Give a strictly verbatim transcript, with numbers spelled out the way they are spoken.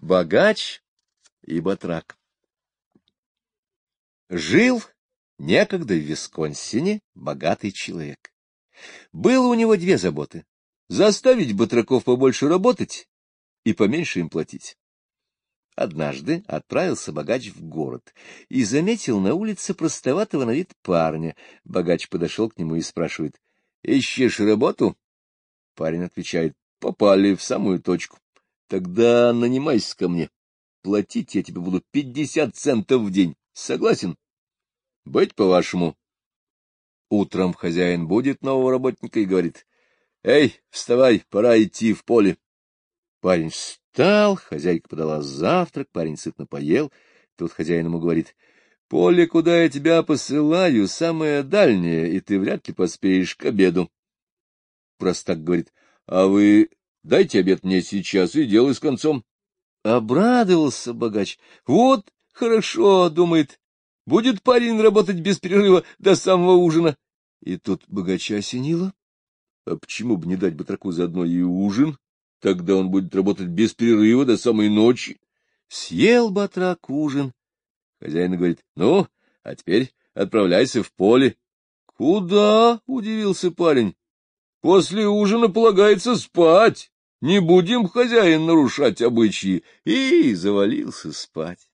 Богач и батрак. Жил некогда в Висконсине богатый человек. Было у него две заботы — заставить батраков побольше работать и поменьше им платить. Однажды отправился богач в город и заметил на улице простоватого на вид парня. Богач подошел к нему и спрашивает: — Ищешь работу? Парень отвечает: — Попали в самую точку. Тогда нанимайся ко мне. Платить я тебе буду пятьдесят центов в день. Согласен? — Быть по-вашему. Утром хозяин будет нового работника и говорит: — Эй, вставай, пора идти в поле. Парень встал, хозяйка подала завтрак, парень сытно поел. Тут хозяин ему говорит: — Поле, куда я тебя посылаю, самое дальнее, и ты вряд ли поспеешь к обеду. Простак говорит: — А вы дайте обед мне сейчас, и дело с концом. Обрадовался богач. Вот хорошо, думает, будет парень работать без перерыва до самого ужина. И тут богача осенило: а почему бы не дать батраку заодно и ужин? Тогда он будет работать без перерыва до самой ночи. Съел батрак ужин. Хозяин говорит: — Ну, а теперь отправляйся в поле. — Куда? — удивился парень. — После ужина полагается спать. Не будем, хозяин, нарушать обычаи. И завалился спать.